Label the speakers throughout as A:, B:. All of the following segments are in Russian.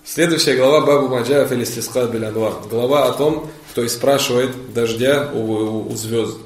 A: Следующая глава Бабу Маджа филистиска биль анвар. Глава о том, кто и спрашивает дождя у звезд.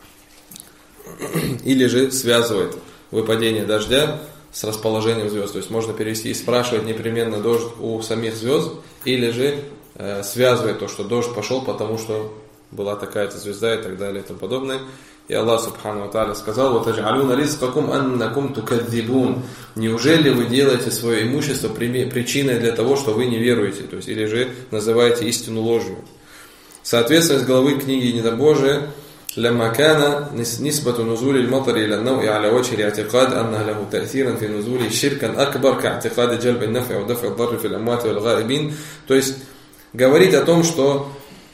A: Или же связывает выпадение дождя с расположением звезд. То есть можно перевести и спрашивать непременно дождь у самих звезд, или же связывает то, что дождь пошел, потому что была такая-то звезда и так далее и тому подобное. И Аллах Субхану ва Тааля сказал: «Ватадж'алуна ризкакум аннакум тукадзибун». Неужели вы делаете свое имущество причиной для того, что вы не веруете, то есть, или же называете истину ложью? Соответственно, из главы книги Недобожия: «Лямма кана нисбату нузули л-матари иля науи аля вачи ли-атикад анна лаху та'сиран фи нузули ширкан акбар кa'атикады джальби нафи ва дафи ад-дарри фи л-амвати вал-гаибин». То есть, говорить о том, что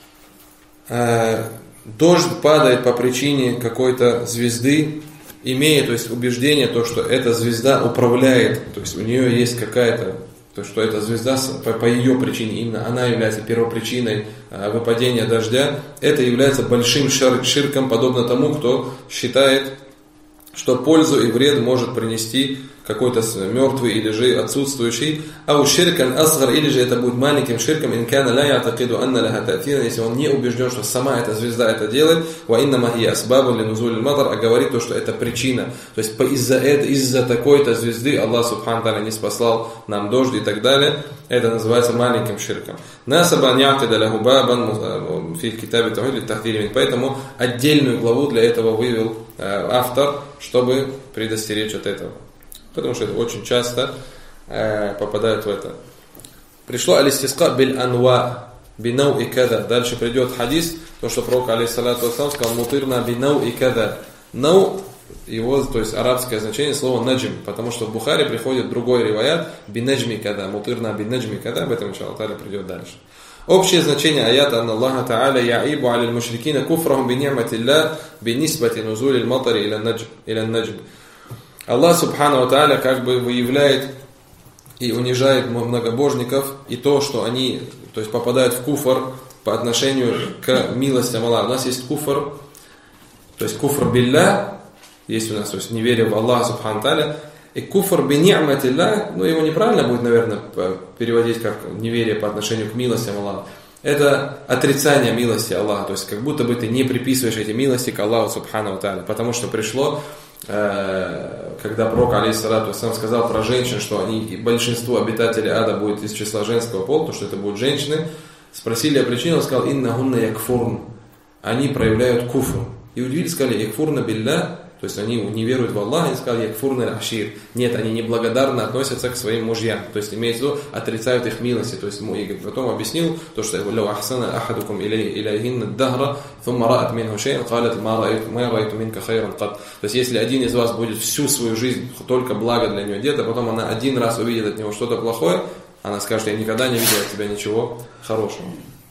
A: дождь падает по причине какой-то звезды, имея, то есть, убеждение, то, что эта звезда управляет, то есть у нее есть какая-то, то, что эта звезда по ее причине, именно она является первопричиной выпадения дождя, это является большим ширком, подобно тому, кто считает, что пользу и вред может принести какой-то мертвый или же отсутствующий, а у ширкан асгар, или же это будет маленьким ширком, инкана ла ятакиду анна лаха та'тира, если он не убежден, что сама эта звезда это делает, ва иннама хия асбабу ли нузуль матар, а говорит то, что это причина, то есть из-за такой-то звезды Аллах Субхану Тааля не спаслал нам дождь и так далее, это называется маленьким ширком. Насаба ни'тида лаху бабан фи китаби та'хид ли-тахдири, поэтому отдельную главу для этого вывел автор, чтобы предостеречь от этого. Потому что это очень часто попадают в это. Пришло алистиска биль анва бинау и када. Дальше придет хадис, то что пророк алейхиссалату вассалам сказал: мутирна бинау и када. Нау, его, то есть арабское значение слова наджм, потому что в Бухари приходит другой риваят бинаджми када. Мутирна бинаджми када, об этом иншаллах та'аля придет дальше. Общее значение аята: «Анна Аллаха Та'аля я'ибу аля мушрикина куфрахум би ни'матилля би нисбати нузули л-матари иля наджм». Аллах Субхану ва Тааля как бы выявляет и унижает многобожников и то, что они, то есть, попадают в куфр по отношению к милостям Аллаха. У нас есть куфр, то есть куфр билля, есть у нас, то есть неверие в Аллаха Субхану ва Тааля, и куфр би ни'матилля, ну его неправильно будет, наверное, переводить как неверие по отношению к милостям Аллаха. Это отрицание милости Аллаха, то есть как будто бы ты не приписываешь эти милости к Аллаху Субхану ва Тааля, потому что пришло, когда пророк алейхиссалату вассалам сказал про женщин, что они, большинство обитателей ада будет из числа женского пола, то что это будут женщины, спросили о причине, он сказал: иннахунна якфурн, они проявляют куфр. И удивились, сказали: якфурна билля, то есть они не веруют в Аллаха, и сказали: якфурна ашир. Нет, они неблагодарно относятся к своим мужьям, то есть имеется в виду, отрицают их милости. То есть и потом объяснил то, что лау ахсана ахадукум иляйхинна дахра thumма раат минху шей'ан қалат ма раайту минка хайран кат. То есть если один из вас будет всю свою жизнь только благо для нее делать, а потом она один раз увидит от него что-то плохое, она скажет: я никогда не видела от тебя ничего хорошего.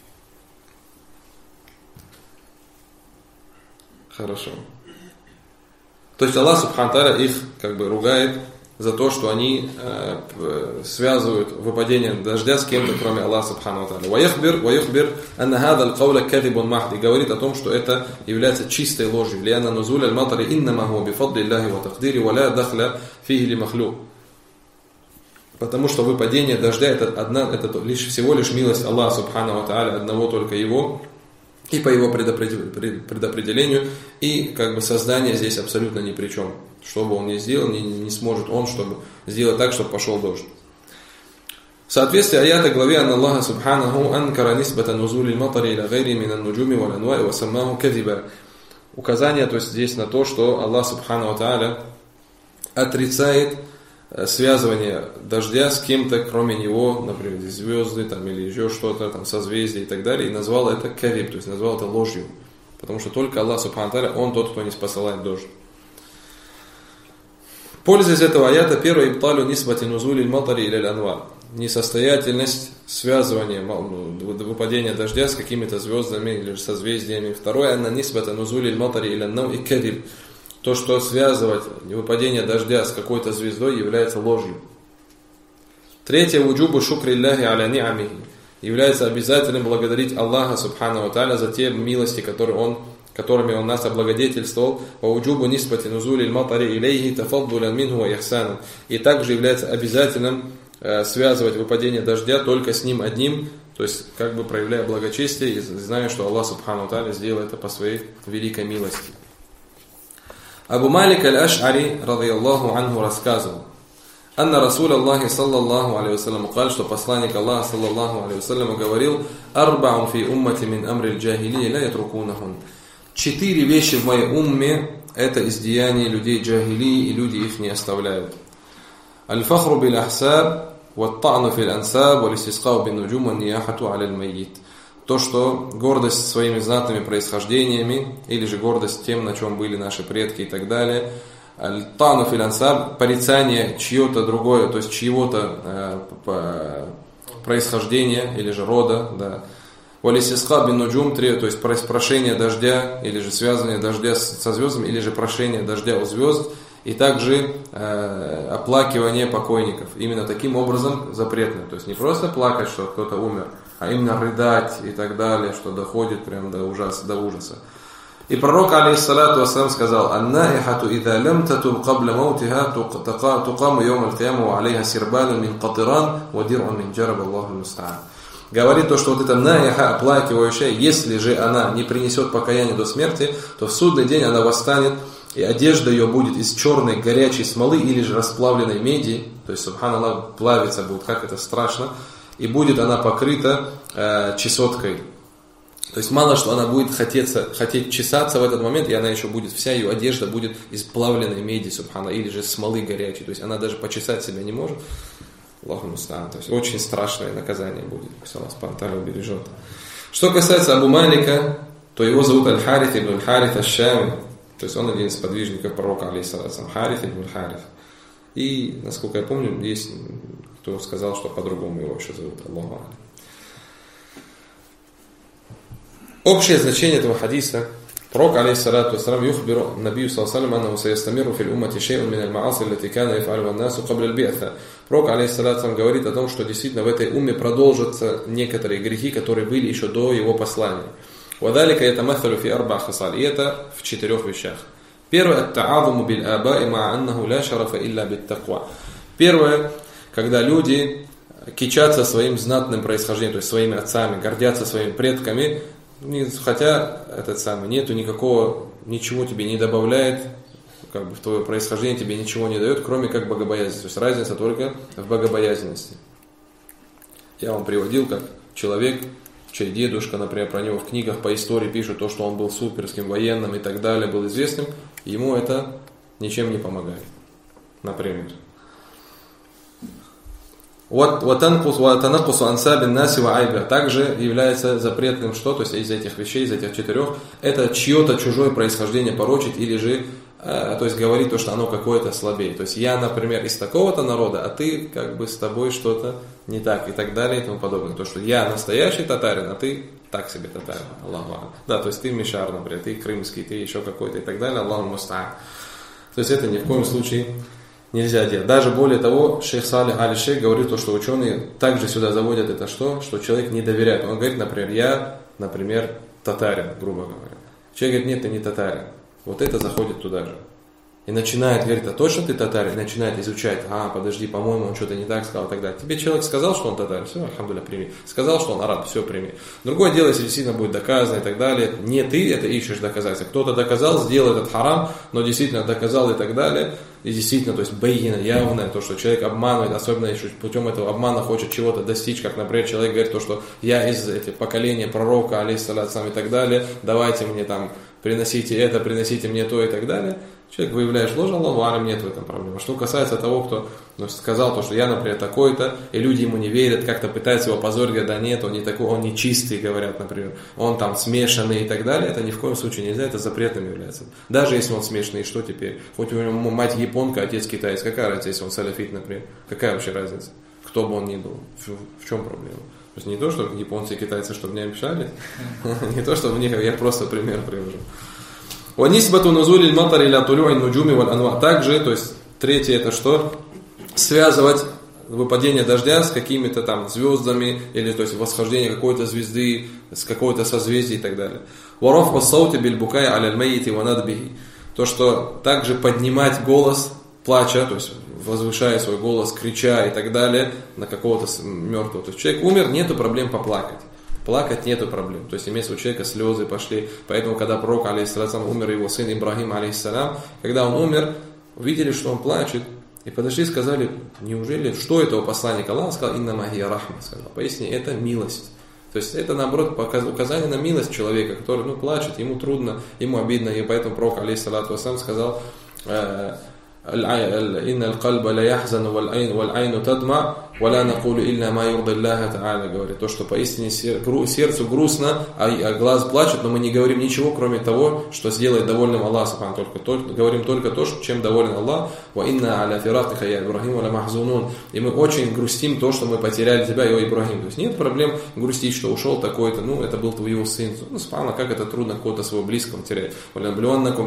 A: Хорошо. То есть Аллах Субхану Тааля их как бы ругает за то, что они связывают выпадение дождя с кем-то, кроме Аллаха Субхану Тааля. Ваяхбир анна хада аль-кауля кадибун махд. И говорит о том, что это является чистой ложью. Лианна нузуля аль-матари иннама хуа бифадли Аллахи ва тaqдири ва ла дахля фихи ли махлюк. Потому что выпадение дождя это всего лишь милость Аллаха Субхану Тааля, одного только его, и по его предопределению, и как бы создание здесь абсолютно ни при чем. Что бы он ни сделал, не сможет он, чтобы сделать так, чтобы пошел дождь. В соответствии аята главе «Анна Аллаха Субханаху анкара нисбата нузули л-матари иля гайри минан нуджуми вал анваи ва саммаху кадиба». Указание, то есть здесь на то, что Аллах Субхану ва Тааля отрицает связывание дождя с кем-то, кроме него, например, звезды там, или еще что-то, там, созвездия и так далее, и назвал это кадиб, то есть назвал это ложью. Потому что только Аллах Субхану Тааля, Он тот, кто не спосылает дождь. Польза из этого аята: первое, ибталю нисбати нузули л-матари иля л-анвар. Несостоятельность связывания выпадения дождя с какими-то звездами или созвездиями. Второе, анна нисбата нузули л-матари иля л-нау и кадиб. То, что связывать выпадение дождя с какой-то звездой, является ложью. Третье, вуджубу шукри Аллахи аля ни'амихи. Является обязательным благодарить Аллаха Субхану ва Тааля за те милости, которыми Он нас облагодетельствовал. Вуджубу нисбати нузули л-матари илейхи тафаддулян минху ва ихсаnan. И также является обязательным связывать выпадение дождя только с ним одним, то есть как бы проявляя благочестие и зная, что Аллах Субхану Тааля сделал это по своей великой милости. Абу Малик аль-Аш'ари, радийаллаху анху, рассказывал: Анна Расул Аллахи саллаллаху алейхи вассалям сказал, что посланник Аллаха саллаллаху алейхи вассалям говорил: «Арбаун фи уммати мин амриль джахилии ла ятрукунахун». 4 вещи в моей умме – это из деяний людей джахилии, и люди их не оставляют. Аль-фахру биль-ахсаб, ват-та'ну фил-ансаб, вал-истисқау бин-нуджум, ван-нияхату аля-аль-майит. То, что гордость своими знатными происхождениями, или же гордость тем, на чем были наши предки и так далее. Аль-та'ну фил-ансаб, порицание чье-то другое, то есть чьего-то происхождения, или же рода, да. Валисисха бин нуджум, то есть прошение дождя, или же связывание дождя со звездами, или же прошение дождя у звезд, и также оплакивание покойников. Именно таким образом запретно. То есть не просто плакать, что кто-то умер, а именно рыдать и так далее, что доходит прямо до ужаса. И пророк, алейхиссалату вассалам, сказал: «Ан-наихату ида лям татуб кабля маутиха туқаму йом аль-кияму ва алейха сирбалун мин катиран ва дир'ун мин джараб Аллаху муста'ан». Говорит то, что вот эта наиха, оплакивающая, если же она не принесет покаяния до смерти, то в судный день она восстанет, и одежда ее будет из черной горячей смолы или же расплавленной меди, то есть, субханаллах, плавиться будет, как это страшно, и будет она покрыта чесоткой. То есть мало что она будет хотеть чесаться в этот момент, и она еще будет, вся ее одежда будет из плавленной меди, субханаллах, или же смолы горячей, то есть она даже почесать себя не может. Аллаху муста'ан. То есть очень страшное наказание будет. Пусть Аллах Субхану ва Тааля убережет. Что касается Абу Малика, то его зовут Аль-Харith ибн Аль-Харith Аш-Шами. То есть он один из подвижников пророка, алейхиссалату, Харith ибн Аль-Харith. И, насколько я помню, есть кто сказал, что по-другому его еще зовут. Аллаху алейхи. Общее значение этого хадиса. Пророк, алейхиссалату вассалам, юхбиру набию саллаллаху алейхи аннаху саястамиру фил уммати шей'ун мин аль-ма'аси аллати кана яф'алуха ан-насу кабля аль-би'са. Пророк, алейхиссалату говорит о том, что действительно в этой умме продолжатся некоторые грехи, которые были еще до его послания. Вадалика ятамассалу фи арба' хисал. И это в 4 вещах. Первое – ат-та'азуму биль-аба'i ма'a аннаху ла шарафа илля бит-таква. Первое, когда люди кичатся своим знатным происхождением, то есть своими отцами, гордятся своими предками, хотя нету никакого, ничего тебе не добавляет, как бы в твое происхождение тебе ничего не дает, кроме как богобоязненности. То есть разница только в богобоязненности. Я вам приводил, как человек, чей дедушка, например, про него в книгах по истории пишут, то, что он был суперским военным и так далее, был известным, ему это ничем не помогает. Например. Также является запретным что? То есть из этих вещей, из этих 4, это чье-то чужое происхождение порочить или же то есть говорить то, что оно какое-то слабее. То есть я, например, из такого-то народа, а ты как бы с тобой что-то не так и так далее и тому подобное. То, что я настоящий татарин, а ты так себе татарин. Аллаху. Да, то есть ты мишар, например, ты крымский, ты еще какой-то и так далее. Аллаху муста'ан. То есть это ни в коем случае нельзя делать. Даже более того, шейх Салих аль-Шейх говорит, то, что ученые также сюда заводят это что человек не доверяет. Он говорит, например, я, татарин, грубо говоря. Человек говорит, нет, ты не татарин. Вот это заходит туда же. И начинает говорить, а точно ты татарин? Начинает изучать, подожди, по-моему, он что-то не так сказал и так далее. Тебе человек сказал, что он татарин, все, альхамдулилля, прими. Сказал, что он араб, все, прими. Другое дело, если действительно будет доказано и так далее. Не ты это ищешь доказательства. Кто-то доказал, сделал этот харам, но действительно доказал и так далее. И действительно, то есть байина, явное, то, что человек обманывает, особенно если путем этого обмана хочет чего-то достичь, как, например, человек говорит, то, что я из поколения пророка, алейхиссалату и так далее, давайте мне там, приносите это, приносите мне то и так далее. Человек выявляет ложь, Аллаху алям, нет в этом проблемы. Что касается того, кто сказал то, что я, например, такой-то, и люди ему не верят, как-то пытаются его позорить, говорят, да нет, он не такой, он не чистый, говорят, например, он там смешанный и так далее, это ни в коем случае нельзя, это запретным является. Даже если он смешанный, что теперь? Хоть у него мать японка, отец китаец, какая разница, если он салафит, например? Какая вообще разница? Кто бы он ни был? В чем проблема? То есть не то, что японцы и китайцы, чтобы не мешали, не то, что в них, я просто пример привожу. Также, то есть, третье это что? Связывать выпадение дождя с какими-то там звездами, или то есть восхождение какой-то звезды, с какой-то созвездия и так далее. То, что также поднимать голос плача, то есть возвышая свой голос, крича и так далее на какого-то мертвого. То есть человек умер, нету проблем поплакать. Плакать нету проблем. То есть имеется у человека слезы пошли. Поэтому, когда пророк, алейхиссалям, умер, его сын Ибрахим, алейхиссалям, когда он умер, увидели, что он плачет, и подошли и сказали, неужели, что это у посланника Аллаха? Он сказал, иннама хия рахма. Поясни, это милость. То есть это, наоборот, указание на милость человека, который плачет, ему трудно, ему обидно. И поэтому пророк, алейхиссалату вассалям, сказал, инна аль-кальба ла яхзану валь-айну тадма ва ла накулу илля ма юрди Аллаха та'аля, говорит, то, что поистине сердцу грустно, а глаз плачет, но мы не говорим ничего, кроме того, что сделает довольным Аллах, говорим только то, чем доволен Аллах. Ва инна аля фиратика я Ибрахим ла махзунун, и мы очень грустим то, что мы потеряли тебя, о Ибрахим. То есть нет проблем грустить, что ушел такой-то, это был твой сын. Субхана, как это трудно кого-то своего близкого терять. ولنبلونكم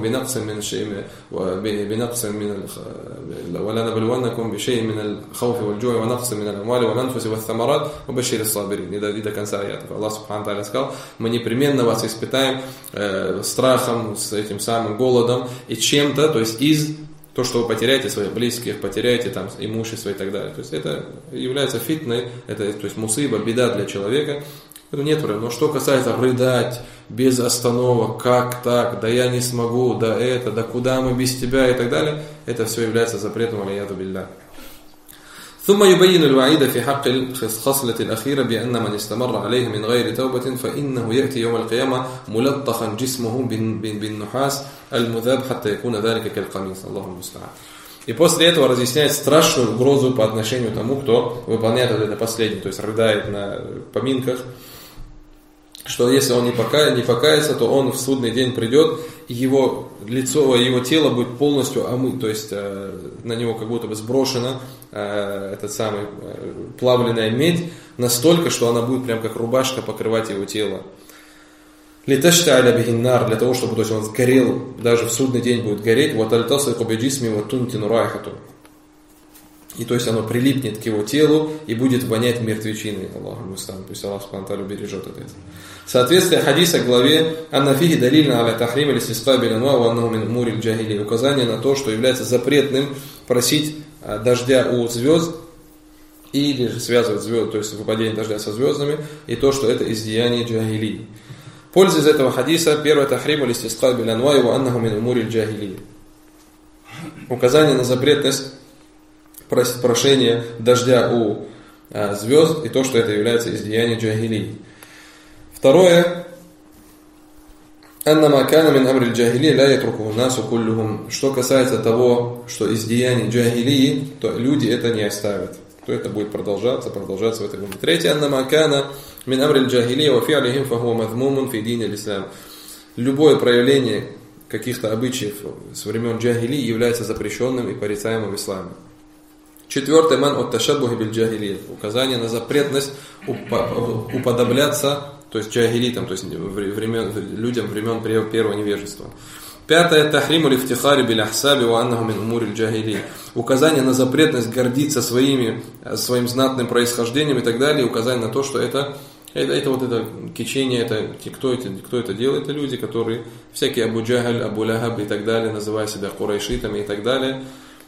A: بشيء من الخوف والجوع ونقص من الأموال والأنفس والثمرات وبشر الصابرين. И до конца аятов. Аллах Субхану Тааля сказал, мы непременно вас испытаем страхом, с этим самым голодом и чем-то, то есть из то, что вы потеряете своих близких, потеряете там имущество и так далее. То есть это является фитной, это то есть мусыба, беда для человека. Это нет проблем. Но что касается рыдать без остановок, как так, да я не смогу, да это, да куда мы без тебя и так далее, это все является запретом, алейяду билля. ثم يبين الوعيد في حق الخصلة الأخيرة بأن من استمر عليه من غير توبة فإنه يأتي يوم القيامة ملطخا جسمه بالنحاس المذاب حتى يكون ذلك كالقميص. الله المستعان. И после этого разъясняет страшную угрозу по отношению к тому, кто выполняет вот это последнее, то есть рыдает на поминках, что если он не покается, то он в судный день придет, и его лицо, его тело будет полностью омыто, то есть на него как будто бы сброшена плавленная медь, настолько, что она будет прям как рубашка покрывать его тело. Литашта'ля бихиннар, для того, чтобы, то есть он сгорел, даже в судный день будет гореть, вот альтасайку биджисми вот тунтину райхату. И то есть оно прилипнет к его телу и будет вонять мертвечиной. Аллаху мустан, пусть Аллах Субхану Тааля бережет от этого. Соответствие хадиса к главе «Аннафихи далильна аля тахрим или сиска билянуа ва аннаху мин умуриль джахили». Указание на то, что является запретным просить дождя у звезд или же связывать звезды, то есть выпадение дождя со звездами, и то, что это из деяний джахилии. Польза из этого хадиса: первое, тахрим или сиска билянуа ва аннаху мин умуриль джахили. Указание на запретность прошение дождя у звезд и то, что это является из деяний джахилии. Второе, анна макана мин амриль джахилии ла ятрукуху насу куллюхум. Что касается того, что из деяний джахилии, то люди это не оставят, то это будет продолжаться в этой умме. Третье, анна макана мин амриль джахилии ва фи'алихим фахуа мазмумун фи дини аль-ислам. Любое проявление каких-то обычаев с времен джахилии является запрещенным и порицаемым в исламе. Четвертое, ман от ташаббухи биль джахилия. Указание на запретность уподобляться, то есть джахилитам, то есть людям времен первого невежества. Пятое, тахриму лифтихари биль ахсаби ва аннаху мин умуриль джахилия. Указание на запретность гордиться своим знатным происхождением и так далее. Указание на то, что это кичение, кто это делает, это люди, которые всякие Абу Джахаль, Абу Лахаб и так далее, называя себя курайшитами и так далее,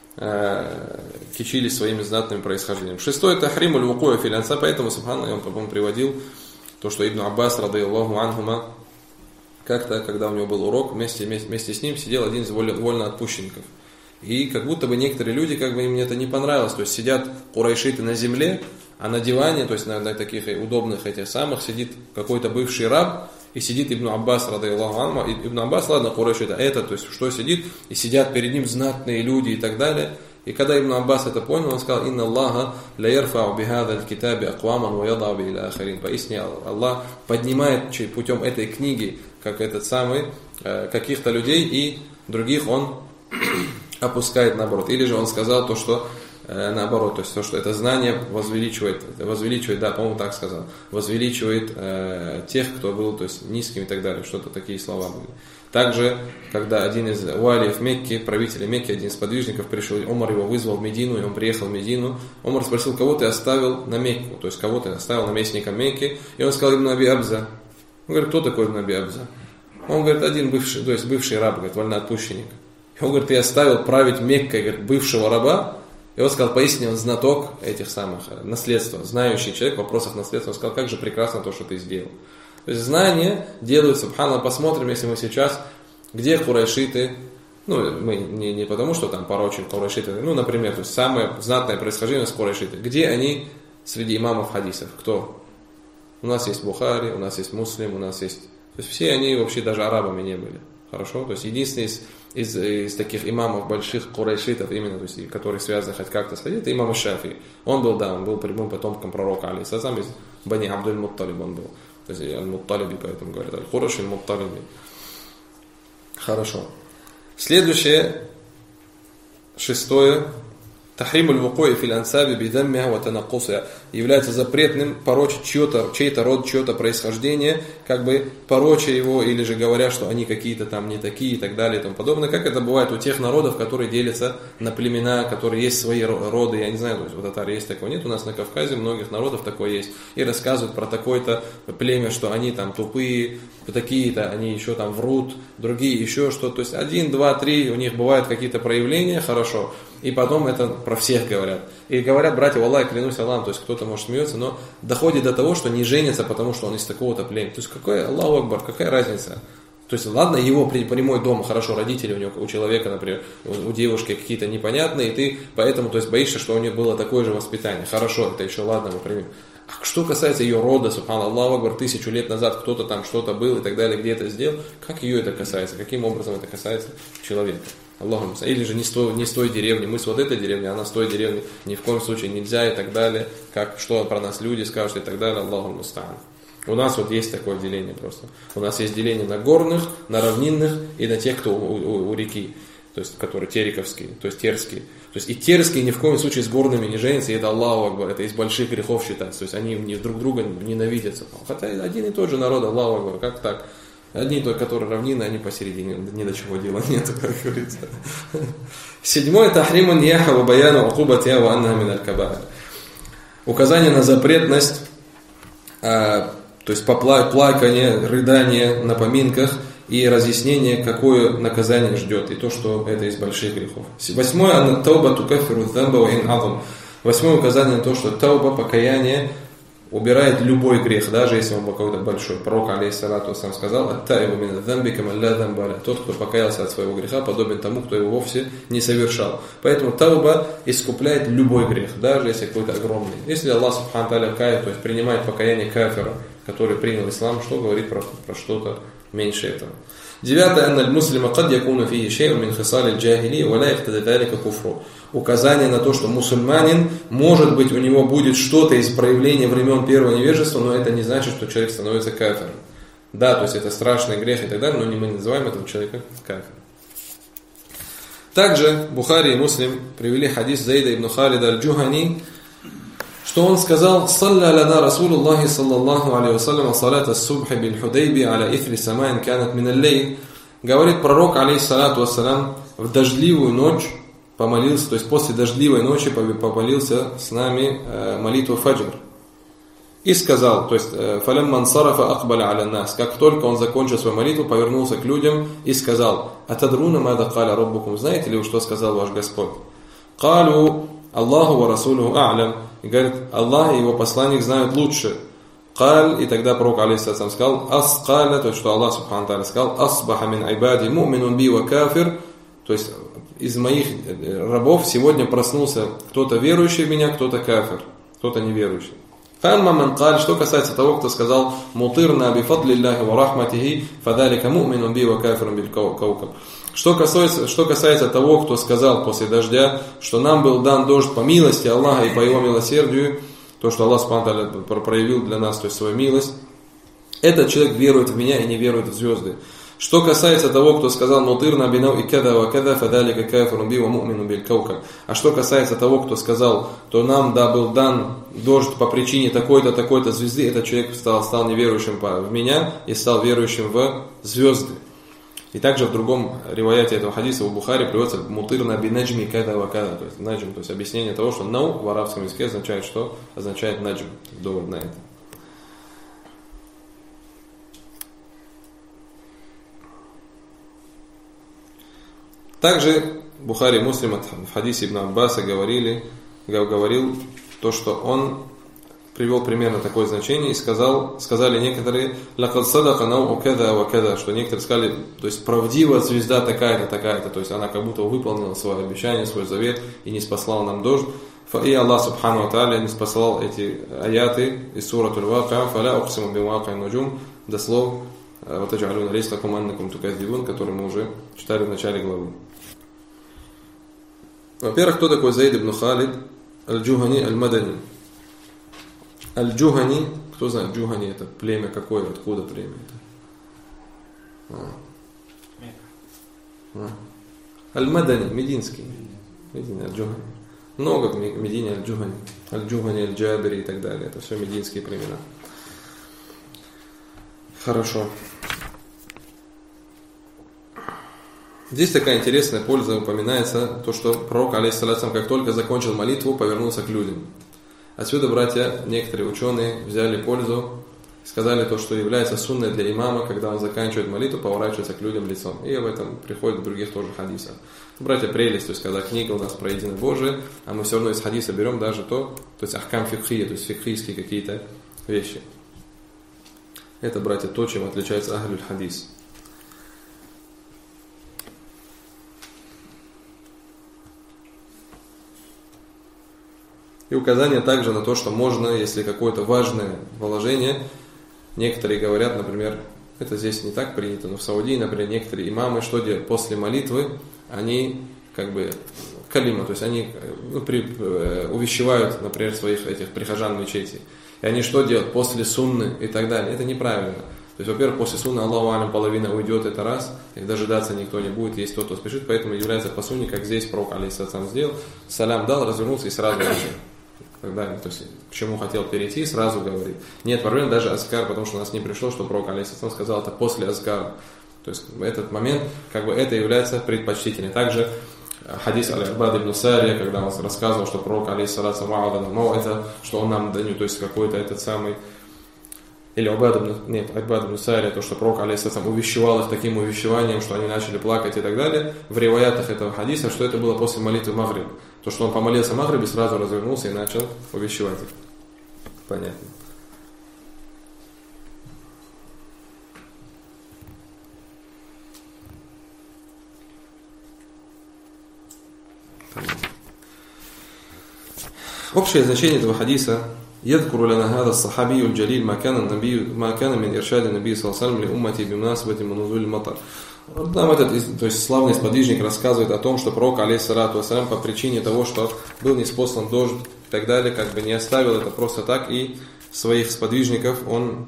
A: кичились своими знатными происхождением. Шестое, тахриму ль-вукуа фил ансаб. Поэтому, субханаллах, я вам приводил то, что Ибн Аббас, радийаллаху анхума, как-то, когда у него был урок, вместе с ним сидел один из вольноотпущенников. И как будто бы некоторые люди, им это не понравилось, то есть сидят курайшиты на земле, а на диване, то есть на таких удобных этих самых, сидит какой-то бывший раб, и сидит Ибн Аббас, радийаллаху анху. Ибн Аббас, ладно, курайшит, то есть что сидит, и сидят перед ним знатные люди и так далее. И когда Ибн Аббас это понял, он сказал: «Инна Аллаха ля ярфау бихада аль-китаби акваман ва ядау би иля ахарин». Поясни, Аллах поднимает путем этой книги, как этот самый, каких-то людей, и других он опускает наоборот. Или же он сказал то, что наоборот, то есть то, что это знание возвеличивает, да, по-моему, так сказал, возвеличивает тех, кто был, то есть низким и так далее, что-то такие слова были. Также, когда один из уалиев Мекки, правителей Мекки, один из подвижников пришел, Омар его вызвал в Медину, и он приехал в Медину. Омар спросил: кого ты оставил на Мекку, то есть кого ты оставил наместником Мекки, и он сказал: Ибн Аби Абза. Он говорит: кто такой Ибн Аби Абза? Он говорит: один бывший раб, говорит, вольноотпущенник. И он говорит, ты оставил править Меккой, говорит, бывшего раба. И он сказал, поистине он знаток этих самых наследства, знающий человек вопросов наследства. Он сказал, как же прекрасно то, что ты сделал. То есть знания делают, субханаллах, посмотрим, если мы сейчас, где курайшиты, ну, мы не потому, что там порочим курайшиты, ну, например, то есть самое знатное происхождение с курайшиты. Где они среди имамов хадисов? Кто? У нас есть Бухари, у нас есть Муслим, у нас есть... То есть все они вообще даже арабами не были. Хорошо? То есть единственный из таких имамов больших курайшитов, именно, то есть, которые связаны хоть как-то с хадисом, это имам Шафи. Он был прямым потомком пророка, алейхиссалям, из Бани Абдуль-Мутталиб он был. То есть аль-Мутталиби, поэтому говорят, аль-Кураши аль-Мутталиби. Хорошо. Следующее, шестое. Тахрим аль-вукуи фил ансаби бидаммиха ва танаккусиха, является запретным порочить чей-то род, чье-то происхождение, как бы пороча его, или же говоря, что они какие-то там не такие и так далее и тому подобное, как это бывает у тех народов, которые делятся на племена, которые есть свои роды, я не знаю, то есть у татар есть такого, нет, у нас на Кавказе многих народов такое есть, и рассказывают про такое-то племя, что они там тупые, такие-то, они еще там врут, другие еще что-то, то есть 1, 2, 3, у них бывают какие-то проявления, хорошо, и потом это про всех говорят. И говорят, братья, Аллах, клянусь Аллахом, то есть кто-то может смеется, но доходит до того, что не женится, потому что он из такого-то племени. То есть какой Аллаху Акбар, какая разница? То есть ладно, его прямой дом, хорошо, родители у него, у человека, например, у девушки какие-то непонятные, и ты поэтому, то есть боишься, что у нее было такое же воспитание. Хорошо, это еще ладно, мы примем. А что касается ее рода, субханаллах, Аллаху Акбар, 1000 лет назад кто-то там что-то был и так далее, где это сделал, как ее это касается, каким образом это касается человека? Аллаху, или же не с той деревни, мы с вот этой деревни, она с той деревни, ни в коем случае нельзя и так далее, как, что про нас люди скажут и так далее, Аллаху муста'ан. У нас вот есть такое деление просто. У нас есть деление на горных, на равнинных и на тех, кто у реки, то есть, которые терековские, то есть терские. То есть и терские ни в коем случае с горными не женятся, и это Аллаху Акбар, это из больших грехов считается, то есть они друг друга ненавидятся. Хотя один и тот же народ, Аллаху Акбар, как так? Одни только, которые равнины, они посередине, ни до чего дела нет, как говорится. Седьмое, тахримун яха ва баяну акубати ва анна мин аль-кабаир. Указание на запретность, то есть плакание, рыдание на поминках и разъяснение, какое наказание ждет, и то, что это из больших грехов. Восьмое, анна тауба тукаффиру дзамба ва ин азам. Восьмое указание на то, что тауба, покаяние, убирает любой грех, даже если он был какой-то большой. Пророк, алейхиссалату вассалям, сказал: «Ат-таибу мин адз-замби каман ла замба лаху». Тот, кто покаялся от своего греха, подобен тому, кто его вовсе не совершал. Поэтому тауба искупляет любой грех, даже если какой-то огромный. Если Аллах субхану тааля кафир, то есть принимает покаяние кафира, который принял ислам, что говорит про что-то меньше этого. Девятое, анна аль-муслима кад якуну фии шей'ун мин хисали аль-джахили ва ла яктади залика куфру. Указание на то, что мусульманин, может быть, у него будет что-то из проявления времен первого невежества, но это не значит, что человек становится кафиром. Да, то есть это страшный грех и так далее, но мы не называем этого человека кафиром. Также Бухари и Муслим привели хадис Зейда ибн Халида аль-Джухани, что он сказал: «Салля лана Расулуллахи саллаллаху алейхи вассалям салат ас-субхи биль-Худайби аля ифри самаин канат мин аль-лейл». Говорит пророк, алейхиссалату вассалям, в дождливую ночь помолился, то есть после дождливой ночи помолился с нами молитву фаджр. И сказал, то есть «Фалямман сарафа акбаля аля нас». Как только он закончил свою молитву, повернулся к людям и сказал: «Атадруна мада каля раббукум». Знаете ли вы, что сказал ваш Господь? «Калу Аллаху ва расулуху а'лям». И говорит, Аллах и его посланник знают лучше. «Каль». И тогда пророк, алейхиссалям, сказал: «Ас-каля», то есть что Аллах субхану тааля сказал: «Асбаха мин айбади му'минун би ва кафир». То есть из моих рабов сегодня проснулся кто-то верующий в меня, кто-то кафир, кто-то неверующий. Фамма ман каль, что касается того, кто сказал: «Мутирна би фадлиллахи ва рахматихи, фадалика му'минун би ва кафирун биль каукаб». Что касается того, кто сказал после дождя, что нам был дан дождь по милости Аллаха и по его милосердию, то, что Аллах субхану тааля проявил для нас, то есть свою милость, этот человек верует в меня и не верует в звезды. Что касается того, кто сказал: «Нутирна бинау и када ва када, фадалика кафирун би ва му'мину биль каукаб». А что касается того, кто сказал, то нам был дан дождь по причине такой-то, такой-то звезды, этот человек стал неверующим в меня и стал верующим в звезды. И также в другом риваяте этого хадиса у Бухари приводится «Мутирна бинаджми када ва када». То есть наджм, то есть объяснение того, что «нау» в арабском языке означает что? Означает наджм, довод на это. Также Бухари и Муслим в хадисе Ибн Аббаса говорил то, что он привел примерно такое значение и сказали некоторые, «Лакад садака нау када ва када», что некоторые сказали, то есть правдива звезда такая-то, такая-то, то есть она как будто выполнила свое обещание, свой завет и не спаслала нам дождь. И Аллах Субхану ва Тааля не спасал эти аяты из сураты Аль-Вакиа, «Фаля уқсиму биваки'и нуджум», до слов «Ватаджалюна рейслакум аннакум тукадзибун», который мы уже читали в начале главы. Во-первых, кто такой Заид ибн Халид Аль-Джухани Аль-Мадани? Аль-Джухани, кто знает, Джухани это племя какое, откуда племя это? Аль-Мадани, мединский. Медина, Аль-Джухани. Много в Медине Аль-Джухани. Аль-Джухани, Аль-Джабири и так далее. Это все мединские племена. Хорошо. Здесь такая интересная польза упоминается, то, что пророк, алейхиссалям, как только закончил молитву, повернулся к людям. Отсюда, братья, некоторые ученые взяли пользу, сказали то, что является сунной для имама, когда он заканчивает молитву, поворачивается к людям лицом. И об этом приходит в других тоже хадисах. Братья, прелесть, то есть когда книга у нас про единое Божие, а мы все равно из хадиса берем даже то есть ахкам фикхия, то есть фикхийские какие-то вещи. Это, братья, то, чем отличается ахлюль хадис. И указание также на то, что можно, если какое-то важное положение, некоторые говорят, например, это здесь не так принято, но в Саудии, например, некоторые имамы, что делают после молитвы, они как бы калима, то есть они увещевают, например, своих этих прихожан в мечети. И они что делают после сунны и так далее. Это неправильно. То есть, во-первых, после сунны Аллаху алям половина уйдет, это раз, и дожидаться никто не будет, есть тот, кто спешит, поэтому является по сунне, как здесь пророк алейхиссалям сделал, салям дал, развернулся и сразу начал. То есть, к чему хотел перейти, сразу говорит. Нет проблем, даже азкар, потому что у нас не пришло, что пророк алейхиссалям сказал это после азкара. То есть, в этот момент, как бы это является предпочтительным. Также хадис Аль-Арбад ибн Сария, когда он рассказывал, что пророк алейхиссалям это, что он нам дает, то есть какой-то этот самый, или Арбад ибн Сария, то, что пророк алейхиссалям увещевал их таким увещеванием, что они начали плакать и так далее. В риваятах этого хадиса, что это было после молитвы Магриб. То, что он помолился Магриб и сразу развернулся и начал увещевать их. Понятно. Общее значение этого хадиса: يذكر لنا هذا الصحابي الجليل ما كان من إرشاد النبي صلى الله عليه وسلم لأمته بمناسبة نزول المطر. Нам этот, то есть славный сподвижник рассказывает о том, что пророк, алейхиссалату вассалям, по причине того, что был ниспослан дождь и так далее, как бы не оставил это просто так, и своих сподвижников он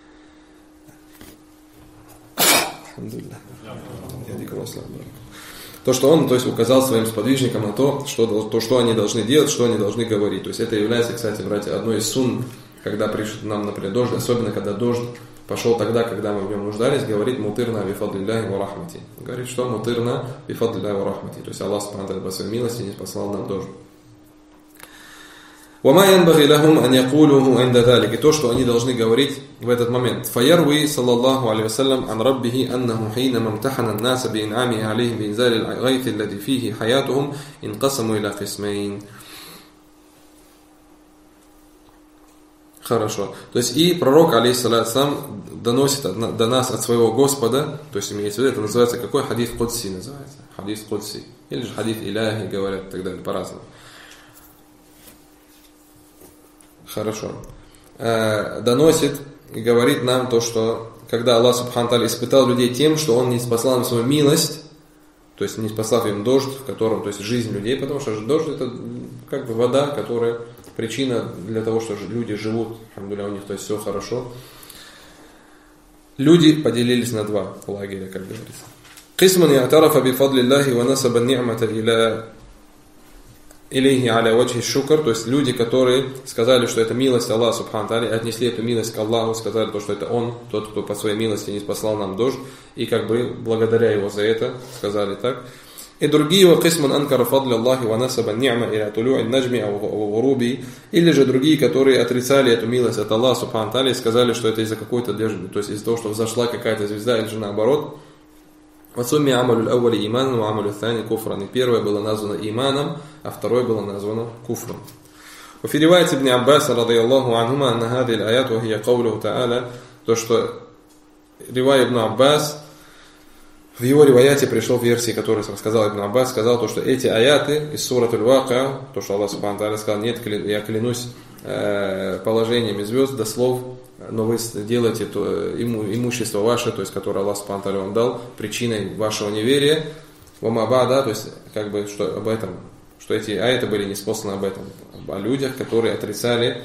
A: то, что он, то есть, указал своим сподвижникам на то, что они должны делать, что они должны говорить. То есть это является, кстати, братья, одной из сунн, когда пришел нам, например, дождь, особенно когда дождь пошел тогда, когда мы в нем нуждались, говорит «Мутырна бифадлилляхи ва рахмати». Говорит, что «Мутырна бифадлилляхи ва рахмати». То есть Аллах Субхану по своей милости не спасал нам дождь. وَمَا يَنْبَغِي لَهُمْ أَنْ يَقُولُهُ عِنْدَ ذَلِكَ. И то, что они должны говорить в этот момент. فَيَرْوِي صلى الله عليه وسلم عن ربه أنه حينما امتحن الناس بإنعامه عليهم بإنزال الغيث الذي فيه حياتهم انقسموا إلى قسمين. Хорошо. То есть и пророк, алейхиссалям, доносит до нас от своего Господа, то есть имеется в виду, это называется какой? Хадис Кудси называется. Хадис Кудси. Или же хадис Иляхи говорят и так далее, по-разному. Хорошо. Доносит и говорит нам то, что когда Аллах Субхану Тааля испытал людей тем, что Он не спасал им свою милость, то есть не спасал им дождь, в котором, то есть жизнь людей, потому что дождь это как бы вода, которая причина для того, что люди живут, алхамдулилля, у них то есть все хорошо. Люди поделились на два лагеря, как говорится. قسم اعترف بفضل الله ونسب النعمة إليه على وجه الشكر, то есть люди, которые сказали, что это милость Аллаха Субхану Тааля, отнесли эту милость к Аллаху, сказали то, что это Он, тот, кто по своей милости не спасал нам дождь, и как бы благодаря Его за это сказали так. И другие وقسم أنكر فضل الله ونسب النعمة إلى طلوع النجم أو غروبه, или же другие, которые отрицали эту милость от Аллаха Субхану Тааля и сказали, что это из-за какой-то, то есть из-за того, что взошла какая-то звезда, или же наоборот, وَسُمِّ عَمَلُ الْأَوَّلِ إِيمَانًا وَعَمَلُ الثَّانِي كُفْرًا. И первое было названо иманом, а второе было названо куфром. وفي رواية ابن عباس رضي الله عنهما أن هذه الآيات وهي قوله تعالى, то что ривай Ибн Аббас, в его риваяте пришел в версии, которую рассказал Ибн Аббас, сказал то, что эти аяты из сурат Аль-Вакиа, то, что Аллах Субхану ва Тааля сказал, нет, я клянусь положениями звезд до слов, но вы делаете имущество ваше, то есть которое Аллах Субхану ва Тааля вам дал, причиной вашего неверия, то есть как бы что об этом, что эти аяты были неспосланы об этом, о людях, которые отрицали,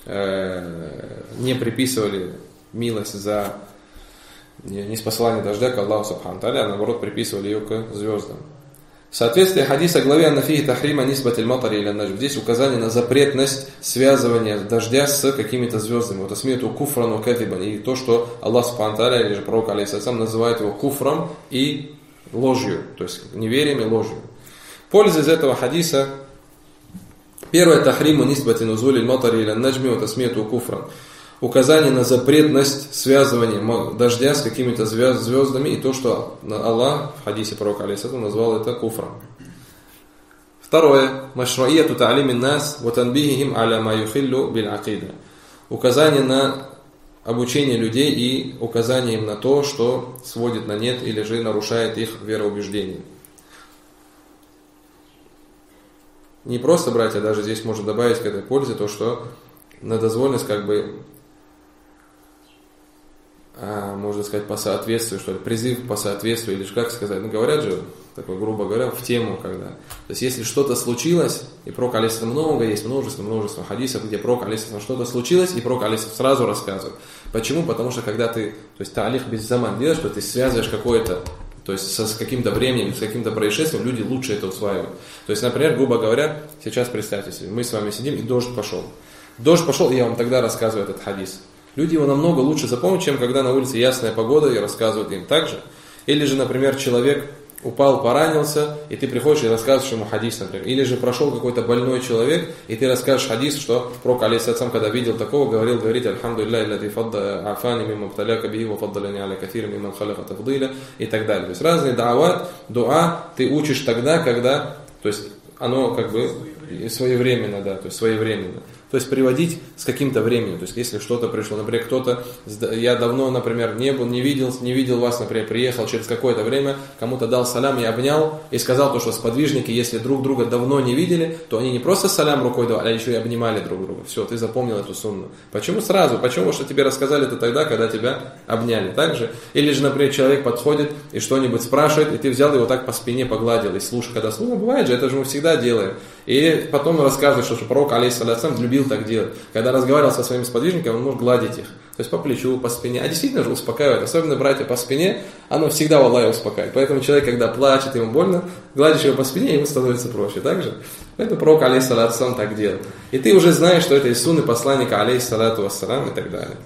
A: не приписывали милость за неспослание дождя к Аллаху Субхану ва Тааля, а наоборот приписывали ее к звездам. В соответствии хадиса главе «Аннафихи тахрима нисбатиль матари иля наджм». Здесь указание на запретность связывания дождя с какими-то звездами. Вот асмиту куфрану кадибан. И то, что Аллах Субхану ва Тааля, или же пророк алейхиссалям называет его куфром и ложью, то есть неверием и ложью. Польза из этого хадиса. Первое, тахриму нисбати нузулиль матари иля наджми вот асмиту куфран. Указание на запретность связывания дождя с какими-то звездами и то, что Аллах в хадисе пророка алейхиссалям назвал это куфром. Второе. Машруияту та'алимин нас ва танбихихим аля ма юхиллу биль акида. Указание на обучение людей и указание им на то, что сводит на нет или же нарушает их вероубеждение. Не просто, братья, даже здесь можно добавить к этой пользе то, что на дозволенность как бы, можно сказать, по соответствию, что ли, призыв по соответствию, или как сказать, говорят же, такой, грубо говоря, в тему, когда. То есть, если что-то случилось, и пророк алейхиссалям много, есть множество хадисов, где пророк алейхиссалям что-то случилось, и пророк алейхиссалям сразу рассказывает. Почему? Потому что, когда ты, то есть, та'алих без заман делаешь, что ты связываешь какое-то, то есть, с каким-то временем, с каким-то происшествием, люди лучше это усваивают. То есть, например, грубо говоря, сейчас представьте себе, мы с вами сидим, и дождь пошел. Дождь пошел, и я вам тогда рассказываю этот хадис. Люди его намного лучше запомнят, чем когда на улице ясная погода и рассказывают им так же. Или же, например, человек упал, поранился, и ты приходишь и рассказываешь ему хадис, например. Или же прошел какой-то больной человек, и ты расскажешь хадис, что пророк алейхиссалям, когда видел такого, говорит «Альхамдулиллахи аллази афани мимма бталяка бихи ва фаддаляни аля катирин мимман халака тафдиля» и так далее. То есть разные дуа ты учишь тогда, когда, то есть оно как бы своевременно, да, то есть своевременно. То есть приводить с каким-то временем. То есть если что-то пришло, например, кто-то, я давно, например, не видел вас, например, приехал через какое-то время, кому-то дал салям и обнял, и сказал то, что сподвижники, если друг друга давно не видели, то они не просто салям рукой давали, а еще и обнимали друг друга. Все, ты запомнил эту сунну. Почему сразу? Почему? Что тебе рассказали это тогда, когда тебя обняли. Так же? Или же, например, человек подходит и что-нибудь спрашивает, и ты взял его так по спине погладил, и слушай, когда слушай, бывает же, это же мы всегда делаем. И потом рассказываешь, что пророк алейхиссалям любил так делать. Когда разговаривал со своими сподвижниками, он мог гладить их. То есть по плечу, по спине. А действительно же успокаивает. Особенно братья по спине, оно всегда Аллах успокаивает. Поэтому человек, когда плачет, ему больно, гладишь его по спине, ему становится проще. Так же? Поэтому пророк алейхиссалям так делал. И ты уже знаешь, что это из сунны посланника алейхиссалату вассалам и так далее.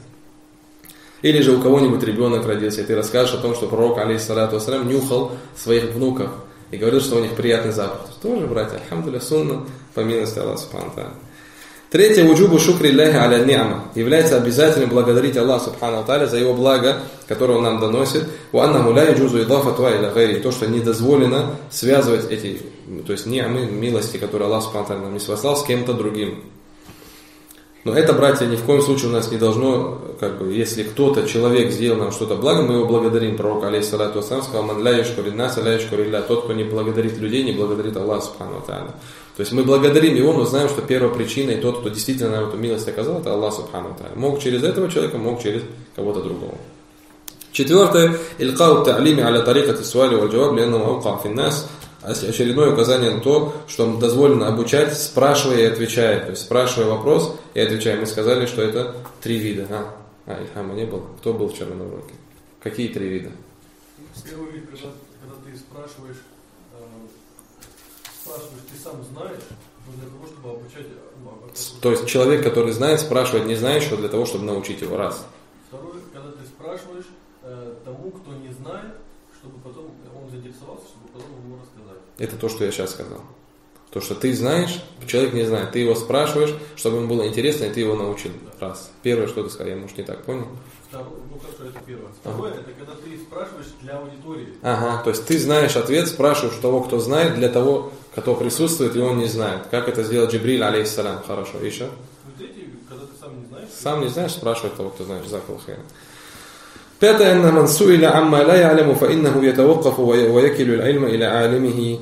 A: Или же у кого-нибудь ребенок родился, и ты расскажешь о том, что пророк алейхиссалату вассалам нюхал своих внуков и говорил, что у них приятный запах. Тоже, братья, альхамдулилля, сунна, по милости Аллаха субхану ва тааля. Третье, уджубу шукри Аллахи аля ни'ма. Является обязательным благодарить Аллаха субхану ва тааля за его благо, которое он нам доносит. Ва аннаху ла яджузу идафату иля гайри. То, что не дозволено связывать эти, то есть ни'мы, милости, которые Аллах субхану ва тааля нам не спаслал, с кем-то другим. Но это, братья, ни в коем случае у нас не должно, как бы, если кто-то, человек сделал нам что-то благо, мы его благодарим. Пророк алейхиссалату вассалам сказал: «Ман ла яшкури наса, ла яшкури илля». Тот, кто не благодарит людей, не благодарит Аллаха субхану ва тааля. То есть мы благодарим его, но знаем, что первопричина и тот, кто действительно нам эту милость оказал, это Аллах субхану ва тааля. Мог через этого человека, мог через кого-то другого. Четвертое. Илькау та'лими аля тарикати суали валь джаваб лианнаху аука фин нас. Очередное указание на то, что дозволено обучать, спрашивая и отвечая. То есть спрашивая вопрос и отвечая. Мы сказали, что это 3 вида. Ильхама не было. Кто был вчера на уроке? Какие 3 вида?
B: Первый вид, когда ты спрашиваешь, ты сам знаешь, но для того, чтобы обучать.
A: То есть человек, который знает, спрашивает не знающего для того, чтобы научить его. Раз.
B: Второй, когда ты спрашиваешь тому, кто не знает, чтобы потом он заинтересовался, чтобы потом ему рассказать.
A: Это то, что я сейчас сказал. То, что ты знаешь, человек не знает. Ты его спрашиваешь, чтобы ему было интересно, и ты его научил. Раз. Первое, что ты сказал, я, может, не так понял?
B: Второе, ну хорошо, это первое. Второе, это когда ты спрашиваешь для аудитории.
A: Ага, то есть ты знаешь ответ, спрашиваешь у того, кто знает, для того, кто присутствует, и он не знает. Как это сделал Джибриль, алейхиссалям. Хорошо, еще?
B: Вот эти, когда ты сам не знаешь.
A: Сам не знаешь, спрашивай того, кто знаешь. Закул хайр. Пятое, أن من سئل عما لا يعلم فإنه يتوقف ويكل العلم إلى عالمه.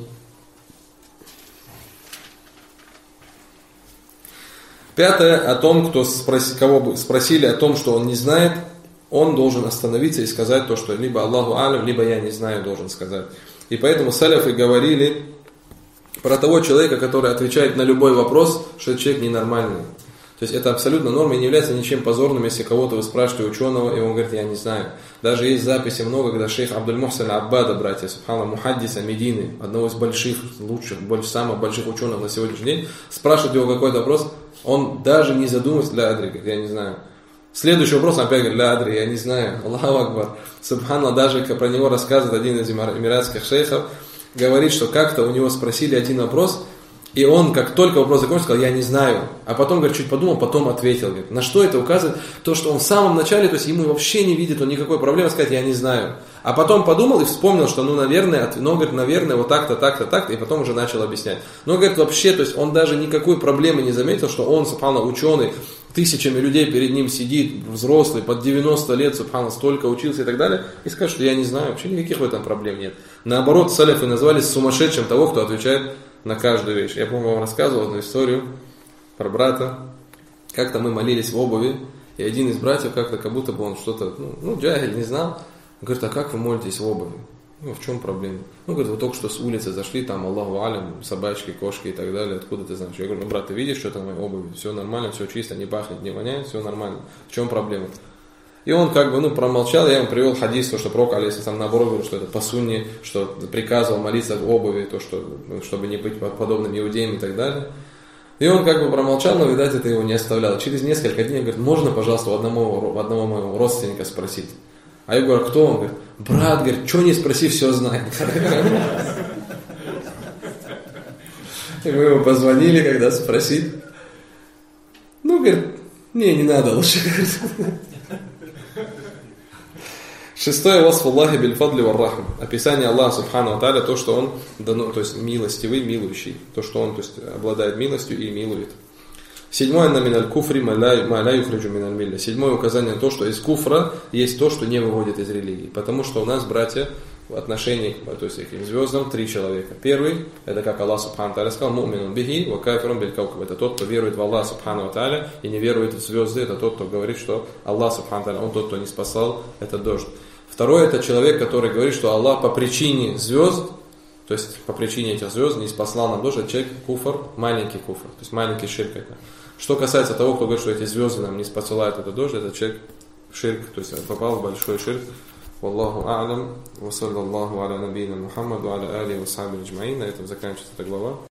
A: Пятое, о том, кого спросили о том, что он не знает, он должен остановиться и сказать то, что либо Аллаху алям, либо я не знаю, должен сказать. И поэтому саляфы говорили про того человека, который отвечает на любой вопрос, что этот человек ненормальный. То есть это абсолютно норма и не является ничем позорным, если кого-то вы спрашиваете ученого, и он говорит, я не знаю. Даже есть записи много, когда шейх Абдуль-Мухсан Аббада, братья, субхана, мухаддиса Медины, одного из больших, лучших, самых больших ученых на сегодняшний день, спрашивает его какой-то вопрос, он даже не задумывается, ля адри, говорит, я не знаю. Следующий вопрос, опять говорит, ля адри, я не знаю. Аллаху Акбар. Субхана, даже про него рассказывает один из эмиратских шейхов, говорит, что как-то у него спросили один вопрос, и он, как только вопрос закончился, сказал, я не знаю. А потом, говорит, чуть подумал, потом ответил. Говорит, на что это указывает? То, что он в самом начале, то есть ему вообще не видит, он никакой проблемы сказать, я не знаю. А потом подумал и вспомнил, что, наверное, вот так-то, так-то, так-то, и потом уже начал объяснять. Но, говорит, вообще, то есть он даже никакой проблемы не заметил, что он, субхана, ученый, тысячами людей перед ним сидит, взрослый, под 90 лет, субхана, столько учился и так далее, и скажет, что я не знаю, вообще никаких в этом проблем нет. Наоборот, саляфы назвали сумасшедшим того, кто отвечает на каждую вещь. Я, помню, вам рассказывал одну историю про брата. Как-то мы молились в обуви, и один из братьев как-то, как будто бы он что-то, джахиль, не знал. Он говорит, а как вы молитесь в обуви? В чем проблема? Говорит, вы только что с улицы зашли, там, Аллаху алям, собачки, кошки и так далее, откуда ты знаешь? Я говорю, брат, ты видишь что-то на моей обуви? Все нормально, все чисто, не пахнет, не воняет, все нормально. В чем проблема? И он промолчал, я ему привел хадис, что пророк, алейхиссалям, наоборот, говорил, что это по сунне, что приказывал молиться в обуви, то, что, чтобы не быть подобным иудеям и так далее. И он промолчал, но, видать, это его не оставляло. Через несколько дней, говорит, можно, пожалуйста, у одного моего родственника спросить? А я говорю, кто он? Говорит, брат, говорит, что не спроси, все знает. И мы ему позвонили, когда спросить. Говорит, не надо лучше. Шестое, васфу Аллахи биль-фадли вар-рахм. Описание Аллаха субхану ва тааля, то, что он то есть милостивый, милующий, то, что он, то есть, обладает милостью и милует. Седьмое, на миналь куфри ма ла юхриджу миналь милля. Седьмое указание на то, что из куфра есть то, что не выводит из религии. Потому что у нас, братья, в отношении, то есть, к звездам 3 человека. Первый, это как Аллах субхану тааля сказал, му'минун бихи ва кафирун биль каукаб. Это тот, кто верует в Аллаха субхану ва тааля и не верует в звезды. Это тот, кто говорит, что Аллах субхану тааля, он тот, кто не спасал этот дождь. Второй, это человек, который говорит, что Аллах по причине звезд, то есть по причине этих звезд не спасал нам дождь, это человек куфр, маленький куфр, то есть маленький ширк это. Что касается того, кто говорит, что эти звезды нам не спасают этот дождь, это человек ширк, то есть попал в большой ширк. Валлаху а'лам, ва саллаллаху аля набийна Мухаммаду, аля али ва сахби аджмаин. На этом заканчивается эта глава.